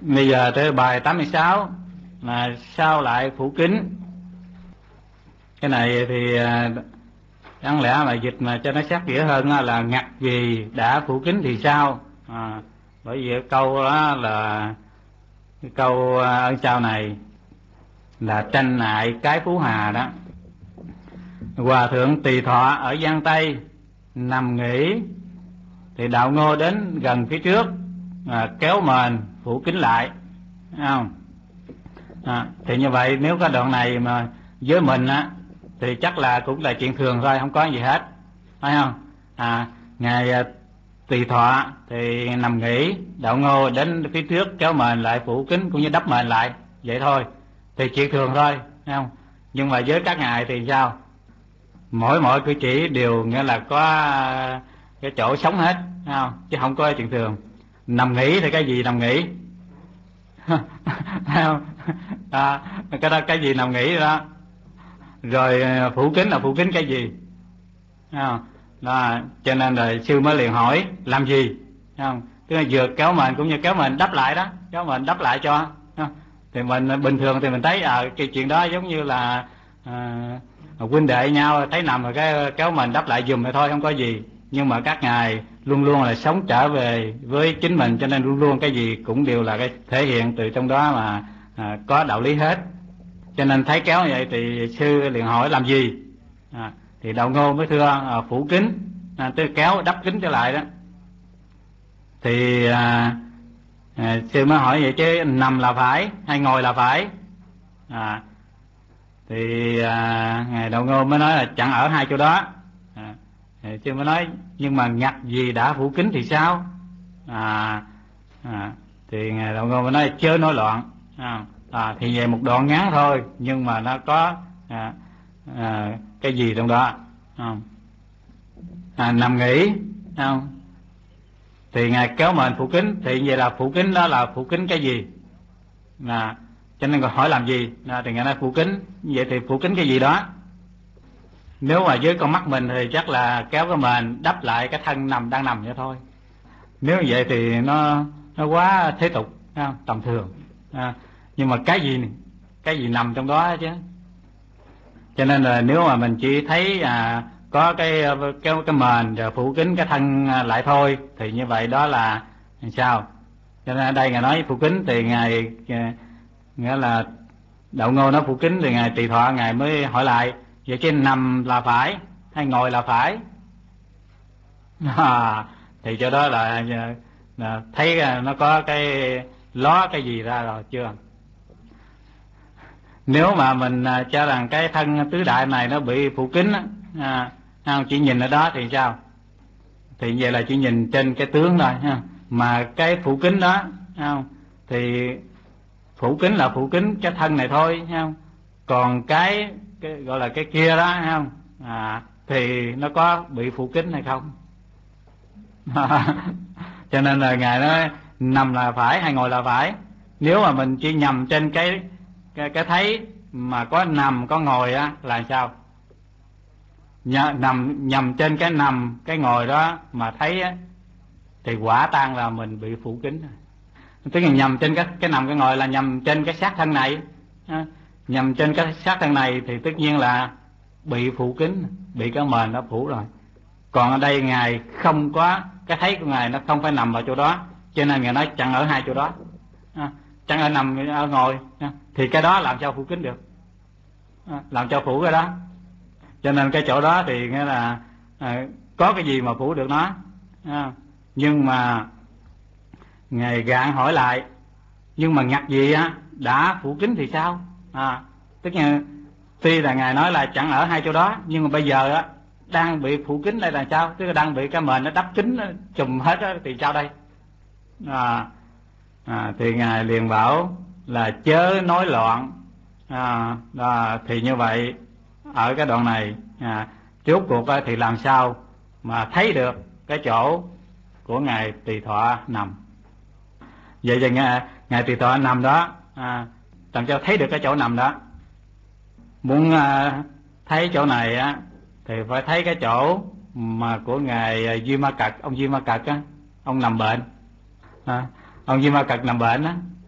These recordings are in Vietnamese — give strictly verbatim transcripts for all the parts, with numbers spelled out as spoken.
Bây giờ tới bài tám mươi sáu là sao lại phủ kính. Cái này thì đáng lẽ mà dịch mà cho nó sát nghĩa hơn là ngặt gì đã phủ kính thì sao. À, bởi vì cái câu đó là cái câu ơn sao này là tranh nại cái Phú Hà đó. Hòa thượng Tỳ Thọ ở Giang Tây nằm nghỉ thì Đạo Ngô đến gần phía trước, à, kéo mền phủ kính lại, thấy không? À, thì như vậy nếu cái đoạn này mà với mình á thì chắc là cũng là chuyện thường thôi, không có gì hết, phải không? À, ngài Tỳ Thọ thì nằm nghỉ, Đạo Ngô đến phía trước kéo mền lại phủ kính cũng như đắp mền lại vậy thôi, thì chuyện thường thôi, thấy không? Nhưng mà với các ngài thì sao? Mỗi mỗi cử chỉ đều nghĩa là có cái chỗ sống hết, thấy không? Chứ không có chuyện thường. Nằm nghỉ thì cái gì nằm nghỉ? Thấy không? À, cái đó cái gì nằm nghỉ đó. Rồi phủ kính là phủ kính cái gì? Thấy không? Đó, cho nên là sư mới liền hỏi làm gì, thấy không? Tức là vừa kéo mền cũng như kéo mền đắp lại đó, kéo mền đắp lại cho. Thì mình bình thường thì mình thấy à, cái chuyện đó giống như là à, huynh đệ nhau thấy nằm rồi cái kéo mền đắp lại giùm thì thôi, không có gì. Nhưng mà các ngài luôn luôn là sống trở về với chính mình, cho nên luôn luôn cái gì cũng đều là cái thể hiện từ trong đó mà à, có đạo lý hết. Cho nên thấy kéo như vậy thì sư liền hỏi làm gì, à, thì Đạo Ngô mới thưa à, phủ kính, à, tôi kéo đắp kính trở lại đó. Thì à, à, sư mới hỏi vậy chứ nằm là phải hay ngồi là phải? À, thì à, ngài Đạo Ngô mới nói là chẳng ở hai chỗ đó. À, thì sư mới nói nhưng mà ngặt gì đã phủ kính thì sao? À, à, thì ngài Đạo Ngô mới nói chớ nói loạn. À, à, thì về một đoạn ngắn thôi nhưng mà nó có à, à, cái gì trong đó. À, à, nằm nghỉ, không? Thì ngài kéo mền phủ kính, thì vậy là phủ kính đó là phủ kính cái gì? À, cho nên hỏi làm gì? À, thì ngài nói phủ kính, vậy thì phủ kính cái gì đó? Nếu mà với con mắt mình thì chắc là kéo cái mền đắp lại cái thân nằm đang nằm vậy thôi. Nếu vậy thì nó nó quá thế tục, không? Tầm thường. À, nhưng mà cái gì cái gì nằm trong đó chứ. Cho nên là nếu mà mình chỉ thấy à, có cái cái cái mền rồi phủ kính cái thân lại thôi thì như vậy đó là sao? Cho nên ở đây ngài nói phủ kính thì ngài nghĩa là Đạo Ngô nói phủ kính thì ngài Tỳ Thọ ngài mới hỏi lại vậy chứ nằm là phải hay ngồi là phải? À, thì cho đó là, là thấy nó có cái ló cái gì ra rồi chưa? Nếu mà mình cho rằng cái thân tứ đại này nó bị phủ kính á, à, chỉ nhìn ở đó thì sao? Thì vậy là chỉ nhìn trên cái tướng thôi ha. Mà cái phủ kính đó không? Thì phủ kính là phủ kính cái thân này thôi không? Còn cái, cái gọi là cái kia đó không? À, thì nó có bị phủ kính hay không? Cho nên là ngài nói nằm là phải hay ngồi là phải. Nếu mà mình chỉ nhầm trên cái cái, cái thấy mà có nằm có ngồi á là sao? Nhờ, nằm nhầm trên cái nằm cái ngồi đó mà thấy á thì quả tan là mình bị phủ kính. Tức là nhầm trên cái cái nằm cái ngồi là nhầm trên cái xác thân này, nhầm trên cái xác thân này thì tất nhiên là bị phủ kính, bị cái mền nó phủ rồi. Còn ở đây ngài không có cái thấy của ngài, nó không phải nằm vào chỗ đó, cho nên ngài nói chẳng ở hai chỗ đó, chẳng ở nằm ở ngồi, thì cái đó làm sao phủ kính được, làm sao phủ cái đó. Cho nên cái chỗ đó thì nghĩa là à, có cái gì mà phủ được nó. À, nhưng mà ngài gạn hỏi lại nhưng mà ngặt gì á đã phủ kính thì sao? À, tức là tuy là ngài nói là chẳng ở hai chỗ đó, nhưng mà bây giờ á đang bị phủ kính đây là sao? Tức là đang bị cái mền nó đắp kính trùm hết á, thì sao đây? À, à, thì ngài liền bảo là chớ nói loạn. À, à, thì như vậy ở cái đoạn này à, trước cuộc thì làm sao mà thấy được cái chỗ của ngài Tỳ Thọ nằm? Vậy thì ngài, ngài Tỳ Thọ nằm đó à, làm sao thấy được cái chỗ nằm đó? Muốn à, thấy chỗ này á thì phải thấy cái chỗ mà của ngài Duy Ma Cật, ông Duy Ma Cật á, ông nằm bệnh. À, ông Duy Ma Cật nằm bệnh á,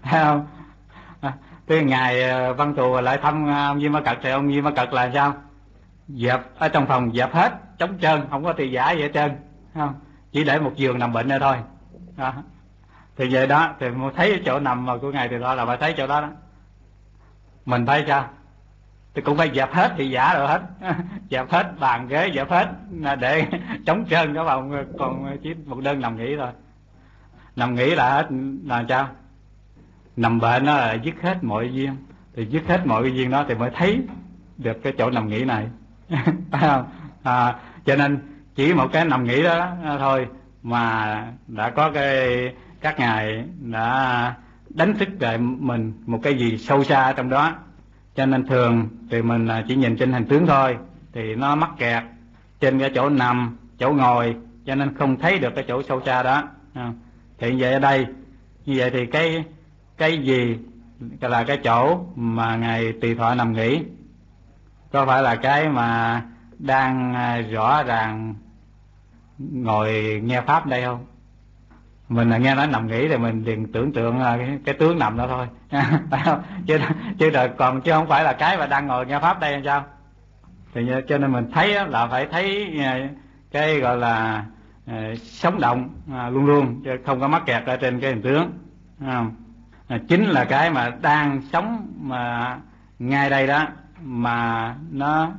thấy không? Tới ngày Văn Tù lại thăm ông Di Ma Cật thì ông Di Ma Cật là sao? Dẹp ở trong phòng, dẹp hết trống trơn, không có tiền giả gì hết trơn, không, chỉ để một giường nằm bệnh nữa thôi đó. Thì vậy đó, thì thấy chỗ nằm mà của ngài thì đó là phải thấy chỗ đó đó. Mình thấy sao? Thì cũng phải dẹp hết thì giả rồi hết dẹp hết bàn ghế, dẹp hết để trống trơn cái phòng, còn chỉ một đơn nằm nghỉ thôi. Nằm nghỉ là hết là sao? Nằm bệnh đó là dứt hết mọi duyên, thì dứt hết mọi cái duyên đó thì mới thấy được cái chỗ nằm nghỉ này phải không? À, cho nên chỉ một cái nằm nghỉ đó thôi mà đã có cái các ngài đã đánh thức lại mình một cái gì sâu xa trong đó. Cho nên thường thì mình chỉ nhìn trên hình tướng thôi thì nó mắc kẹt trên cái chỗ nằm, chỗ ngồi, cho nên không thấy được cái chỗ sâu xa đó. Thì vậy ở đây như vậy thì cái cái gì là cái chỗ mà ngài Tỳ Thọ nằm nghỉ, có phải là cái mà đang rõ ràng ngồi nghe pháp đây không? Mình là nghe nói nằm nghỉ thì mình liền tưởng tượng cái, cái tướng nằm đó thôi phải không? chứ chứ rồi còn chứ không phải là cái mà đang ngồi nghe pháp đây hay sao? Thì cho nên mình thấy là phải thấy cái gọi là uh, sống động uh, luôn luôn, chứ không có mắc kẹt ở trên cái hình tướng. Uh, chính là cái mà đang sống mà ngay đây đó, mà nó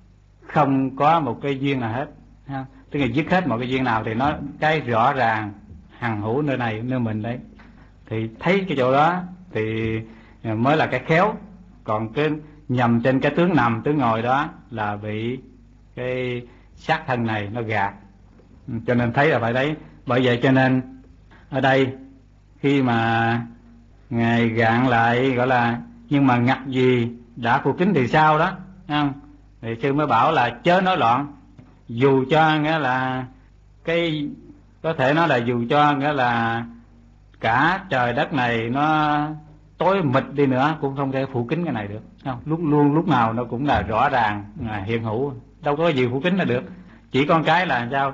không có một cái duyên nào hết, tức là dứt hết một cái duyên nào thì nó cái rõ ràng hằng hữu nơi này nơi mình đấy, thì thấy cái chỗ đó thì mới là cái khéo. Còn cái nhầm trên cái tướng nằm tướng ngồi đó là bị cái xác thân này nó gạt, cho nên thấy là phải đấy. Bởi vậy cho nên ở đây khi mà ngài gạn lại gọi là nhưng mà ngặt gì đã phù kính thì sao đó, không? Thì sư mới bảo là chớ nói loạn. Dù cho nghĩa là cái có thể nói là dù cho nghĩa là cả trời đất này nó tối mịt đi nữa cũng không thể phủ kín cái này được, không? Lúc luôn lúc nào nó cũng là rõ ràng là hiện hữu, đâu có gì phủ kín là được. Chỉ con cái là sao?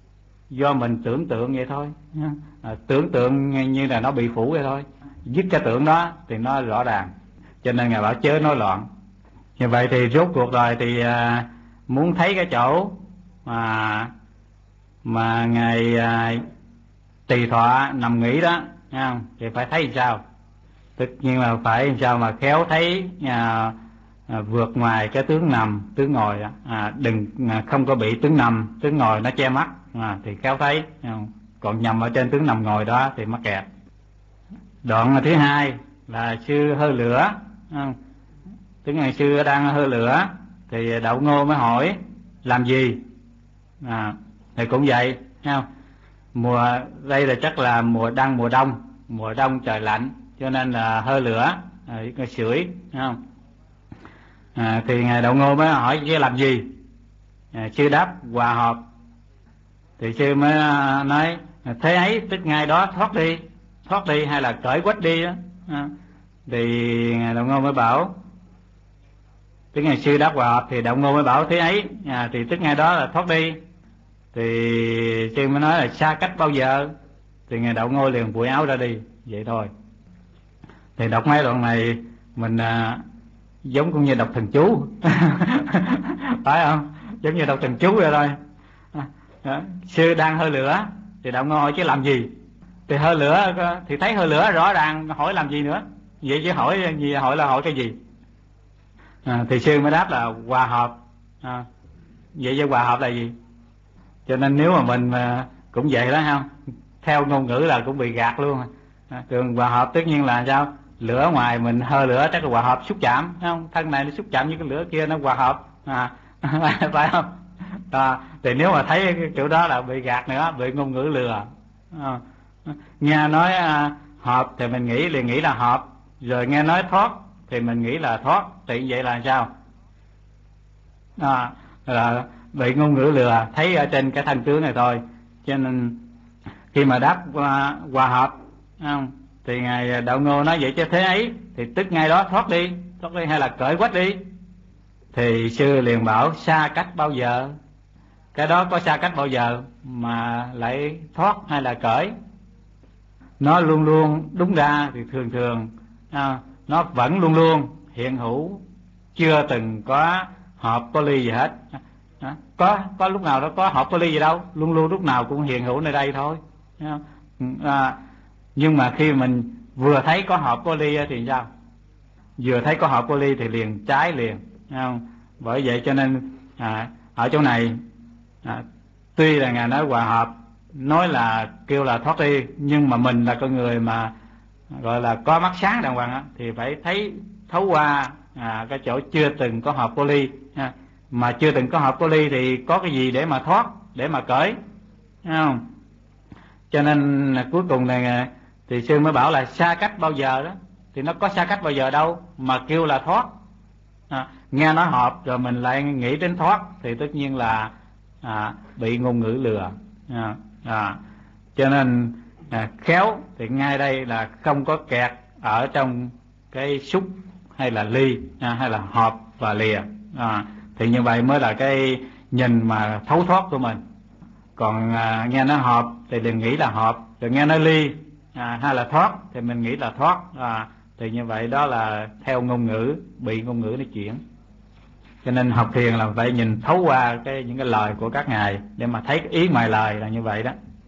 Do mình tưởng tượng vậy thôi, à, tưởng tượng như là nó bị phủ vậy thôi. Dứt cái tưởng đó thì nó rõ ràng, cho nên ngài bảo chớ nói loạn. Như vậy thì rốt cuộc rồi thì à, muốn thấy cái chỗ mà mà ngài à, Tỳ Thọ nằm nghỉ đó, không? Thì phải thấy sao? Tất nhiên là phải sao mà khéo thấy à, à, vượt ngoài cái tướng nằm tướng ngồi đó. À, đừng à, không có bị tướng nằm tướng ngồi nó che mắt, à, thì khéo thấy, không? Còn nhầm ở trên tướng nằm ngồi đó thì mắc kẹt. Đoạn thứ hai là sư hơi lửa, không? Tức ngày sư đang hơi lửa thì Đậu Ngô mới hỏi làm gì, à, thì cũng vậy, không? Mùa đây là chắc là mùa đang mùa đông, mùa đông trời lạnh cho nên là hơi lửa, à, cái sưởi, không? À, thì ngài Đậu Ngô mới hỏi chứ làm gì, à, sư đáp hòa hợp. Thì sư mới nói thế ấy tức ngay đó thoát đi, thoát đi hay là cởi quách đi đó. À, thì ngài Đậu Ngô mới bảo, tức ngày sư đáp hòa hợp thì Đậu Ngô mới bảo thế ấy, à, thì tức ngay đó là thoát đi. Thì sư mới nói là xa cách bao giờ, thì ngài Đậu Ngô liền vội áo ra đi, vậy thôi. Thì đọc mấy đoạn này mình à, giống cũng như đọc thần chú phải không? Giống như đọc thần chú vậy thôi. À, sư đang hơi lửa thì Đậu Ngô hỏi chứ làm gì, thì hơi lửa thì thấy hơi lửa rõ ràng, hỏi làm gì nữa, vậy chứ hỏi gì, hỏi là hỏi cái gì. À, thì sư mới đáp là hòa hợp. À, vậy chứ hòa hợp là gì? Cho nên nếu mà mình mà cũng vậy đó, không? Theo ngôn ngữ là cũng bị gạt luôn. À, thường hòa hợp tất nhiên là sao? Lửa ngoài mình hơi lửa chắc là hòa hợp xúc chạm, không? Thân này nó xúc chạm với cái lửa kia nó hòa hợp, à, phải không? À, thì nếu mà thấy cái kiểu đó là bị gạt nữa, bị ngôn ngữ lừa. À, nghe nói à, hợp thì mình nghĩ liền nghĩ là hợp, rồi nghe nói thoát thì mình nghĩ là thoát, thì vậy là sao? À, là bị ngôn ngữ lừa, thấy ở trên cái thân tướng này thôi. Cho nên khi mà đáp hòa, hòa hợp, không? Thì ngài Đậu Ngô nói vậy chứ thế ấy thì tức ngay đó thoát đi, thoát đi hay là cởi quách đi. Thì sư liền bảo xa cách bao giờ, cái đó có xa cách bao giờ mà lại thoát hay là cởi. nó luôn luôn đúng ra thì thường thường à, nó vẫn luôn luôn hiện hữu, chưa từng có hợp có ly gì hết. À, có có lúc nào đó có hợp có ly gì đâu, luôn luôn lúc nào cũng hiện hữu nơi đây thôi. À, nhưng mà khi mình vừa thấy có hợp có ly thì sao? Vừa thấy có hợp có ly thì liền trái liền, không? Bởi vậy cho nên à, ở chỗ này à, tuy là Ngài nói hòa hợp, nói là kêu là thoát ly, nhưng mà mình là con người mà gọi là có mắt sáng đàng hoàng á, thì phải thấy thấu qua à, cái chỗ chưa từng có hợp có ly. À, mà chưa từng có hợp có ly thì có cái gì để mà thoát, để mà cởi, không? Cho nên cuối cùng này thì sư mới bảo là xa cách bao giờ đó, thì nó có xa cách bao giờ đâu mà kêu là thoát. À, nghe nói hợp rồi mình lại nghĩ đến thoát thì tất nhiên là à, bị ngôn ngữ lừa. À, à, cho nên à, khéo thì ngay đây là không có kẹt ở trong cái xúc hay là ly, à, hay là hợp và lìa. À, thì như vậy mới là cái nhìn mà thấu thoát của mình. Còn à, nghe nó hợp thì đừng nghĩ là hợp, rồi nghe nó ly à, hay là thoát thì mình nghĩ là thoát. À, thì như vậy đó là theo ngôn ngữ, bị ngôn ngữ nói chuyện. Cho nên học thiền là phải nhìn thấu qua cái những cái lời của các ngài để mà thấy cái ý ngoài lời là như vậy đó.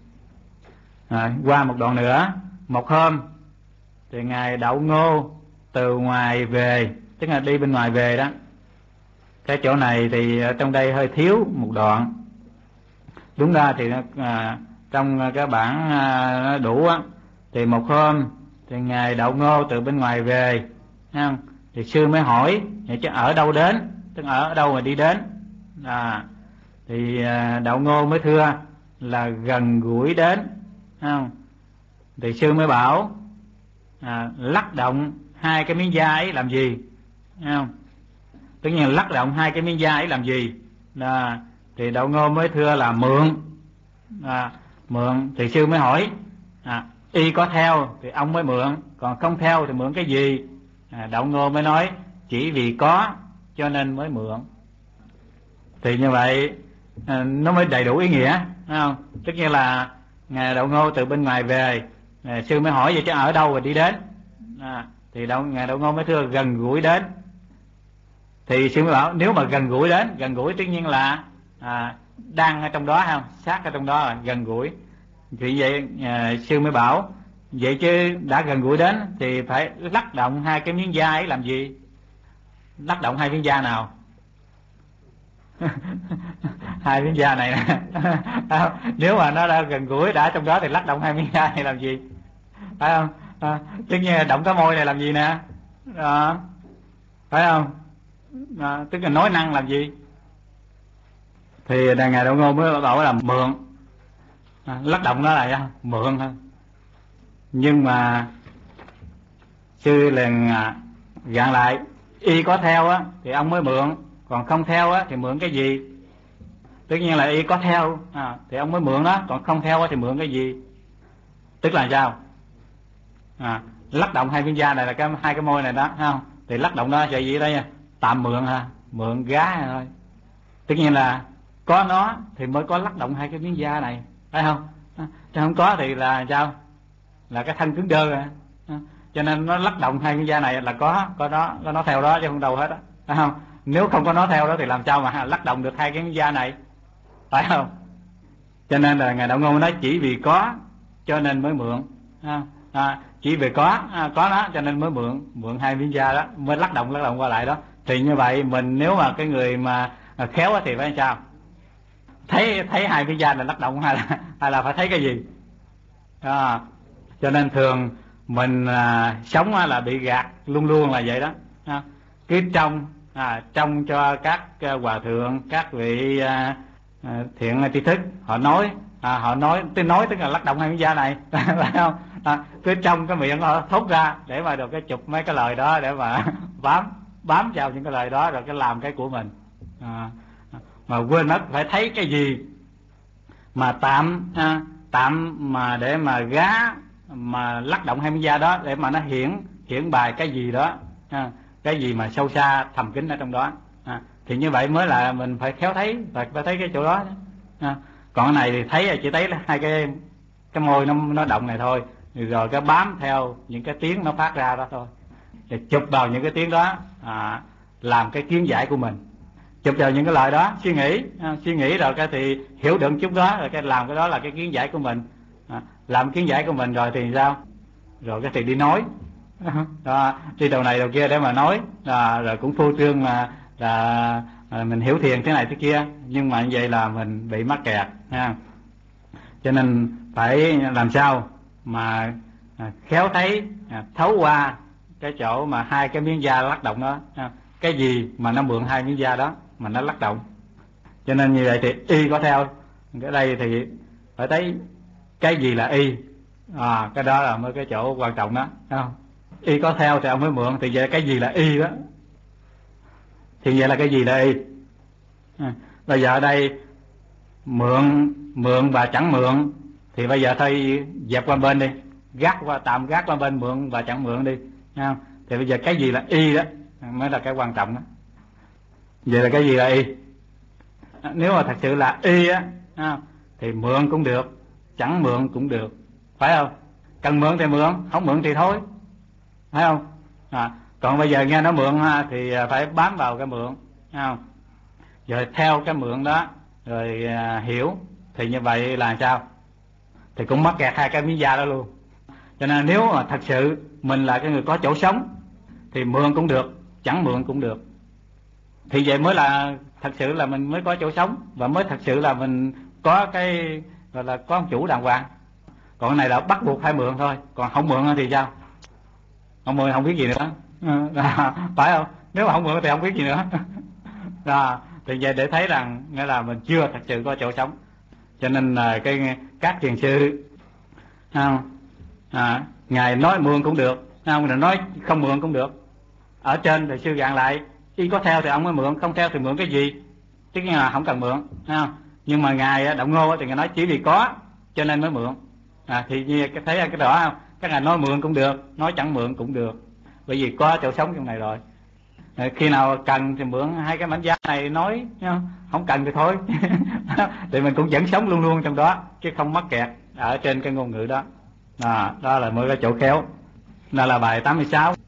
À, qua một đoạn nữa, một hôm thì ngài Đậu Ngô từ ngoài về, tức là đi bên ngoài về đó. Cái chỗ này thì ở trong đây hơi thiếu một đoạn. Đúng ra thì à, trong cái bản à, nó đủ á, thì một hôm thì ngài Đậu Ngô từ bên ngoài về, không? Thì sư mới hỏi chứ ở đâu đến, tức ở đâu mà đi đến. À, thì à, Đậu Ngô mới thưa là gần gũi đến, không? Thì sư mới bảo à, lắc động hai cái miếng da ấy làm gì, không? Tất nhiên lắc động hai cái miếng da ấy làm gì. À, thì Đậu Ngô mới thưa là mượn. À, mượn thì sư mới hỏi à, y có theo thì ông mới mượn, còn không theo thì mượn cái gì? À, Đậu Ngô mới nói chỉ vì có cho nên mới mượn. Thì như vậy à, nó mới đầy đủ ý nghĩa, không? Tất nhiên là ngài Đậu Ngô từ bên ngoài về, à, sư mới hỏi vậy chứ ở đâu rồi đi đến. À, thì đậu, ngài Đậu Ngô mới thưa gần gũi đến. Thì sư mới bảo nếu mà gần gũi đến, gần gũi tất nhiên là à, đang ở trong đó, không? Sát ở trong đó là gần gũi. Thì vậy à, sư mới bảo vậy chứ đã gần gũi đến thì phải lắc động hai cái miếng da ấy làm gì? Lắc động hai miếng da nào? Hai miếng da này nè. Nếu mà nó đã gần gũi đã trong đó thì lắc động hai miếng da này làm gì? Phải không? À, tất nhiên là động cái môi này làm gì nè? À, phải không? À, tức là nói năng làm gì? Thì ngài Đậu Ngô mới bảo là mượn. À, lắc động đó là mượn thôi. Nhưng mà sư liền à, gạn lại y có theo á thì ông mới mượn, còn không theo á thì mượn cái gì? Tất nhiên là y có theo à, thì ông mới mượn đó, còn không theo á thì mượn cái gì? Tức là sao? À, lắc động hai miếng da này là cái hai cái môi này đó, không? Thì lắc động đó chạy gì đây? Tạm mượn ha, mượn gá thôi. Tất nhiên là có nó thì mới có lắc động hai cái miếng da này, phải không? À, chứ không có thì là sao? Là cái thân cứng đơ rồi. À, cho nên nó lắc động hai miếng da này là có có đó, có nó theo đó chứ không đâu hết á, phải không? Nếu không có nó theo đó thì làm sao mà lắc động được hai cái miếng da này, phải không? Cho nên là ngài Đậu Ngô nói chỉ vì có cho nên mới mượn. À, à, chỉ vì có à, có nó cho nên mới mượn mượn hai miếng da đó, mới lắc động lắc động qua lại đó. Thì như vậy mình nếu mà cái người mà khéo thì phải sao? Thấy thấy hai miếng da là lắc động hay là hay là phải thấy cái gì? À, cho nên thường mình à, sống là bị gạt luôn luôn là vậy đó. À, cứ trong à, trong cho các à, hòa thượng, các vị à, à, thiện tri thức họ nói, à, họ nói tôi nói tức là lắc động hai miếng da này, phải không? À, cứ trong cái miệng họ thốt ra để mà được cái chụp mấy cái lời đó để mà bám bám vào những cái lời đó rồi cái làm cái của mình. À, mà quên mất phải thấy cái gì mà tạm à, tạm mà để mà gá mà lắc động hai miếng da đó để mà nó hiển hiển bài cái gì đó, à, cái gì mà sâu xa thầm kín ở trong đó. À, thì như vậy mới là mình phải khéo thấy, phải phải thấy cái chỗ đó. À, còn cái này thì thấy chỉ thấy là hai cái cái môi nó nó động này thôi, rồi cái bám theo những cái tiếng nó phát ra đó thôi, thì chụp vào những cái tiếng đó, à, làm cái kiến giải của mình. Chụp vào những cái lời đó, suy nghĩ, à, suy nghĩ rồi cái thì hiểu được chút đó, rồi cái làm cái đó là cái kiến giải của mình. À, làm kiến giải của mình rồi thì sao? Rồi cái thì đi nói, đó, đi đầu này đầu kia để mà nói, à, rồi cũng phô trương là, là à, mình hiểu thiền thế này thế kia, nhưng mà như vậy là mình bị mắc kẹt ha. Cho nên phải làm sao mà à, khéo thấy, à, thấu qua cái chỗ mà hai cái miếng da lắc động đó, ha. Cái gì mà nó mượn hai miếng da đó mà nó lắc động. Cho nên như vậy thì y có theo. Cái đây thì phải thấy cái gì là y, à, cái đó là mới cái chỗ quan trọng đó, không? Y có theo thì ông mới mượn, thì vậy cái gì là y đó, thì vậy là cái gì là y. À, bây giờ ở đây mượn mượn và chẳng mượn, thì bây giờ thôi dẹp qua bên đi, gác qua tạm gác qua bên mượn và chẳng mượn đi, không? Thì bây giờ cái gì là y đó mới là cái quan trọng đó. Vậy là cái gì là y? Nếu mà thật sự là y á, thì mượn cũng được, chẳng mượn cũng được, phải không? Cần mượn thì mượn, không mượn thì thôi, phải không? À, còn bây giờ nghe nó mượn thì phải bám vào cái mượn, phải không? Rồi theo cái mượn đó rồi à, hiểu, thì như vậy là sao? Thì cũng mắc kẹt hai cái miếng da đó luôn. Cho nên nếu mà thật sự mình là cái người có chỗ sống thì mượn cũng được, chẳng mượn cũng được, thì vậy mới là thật sự là mình mới có chỗ sống, và mới thật sự là mình có cái gọi là có ông chủ đàng hoàng. Còn cái này là bắt buộc phải mượn thôi, còn không mượn thì sao? Không mượn không biết gì nữa, à, phải không? Nếu mà không mượn thì không biết gì nữa. À, thì vậy để thấy rằng nghĩa là mình chưa thật sự có chỗ sống. Cho nên là cái các thiền sư, không, à, ngài nói mượn cũng được, không, rồi nói không mượn cũng được. Ở trên thì sư gạn lại, y có theo thì ông mới mượn, không theo thì mượn cái gì, chứ là không cần mượn, không? Nhưng mà ngài Động Ngô thì ngài nói chỉ vì có cho nên mới mượn. À, thì như cái thấy cái rõ không? Các ngài nói mượn cũng được, nói chẳng mượn cũng được, bởi vì có chỗ sống trong này rồi. À, khi nào cần thì mượn hai cái mảnh da này nói, không, không cần thì thôi. Thì mình cũng vẫn sống luôn luôn trong đó, chứ không mắc kẹt ở trên cái ngôn ngữ đó. À, đó là mới cái chỗ khéo. Đó là bài tám mươi sáu.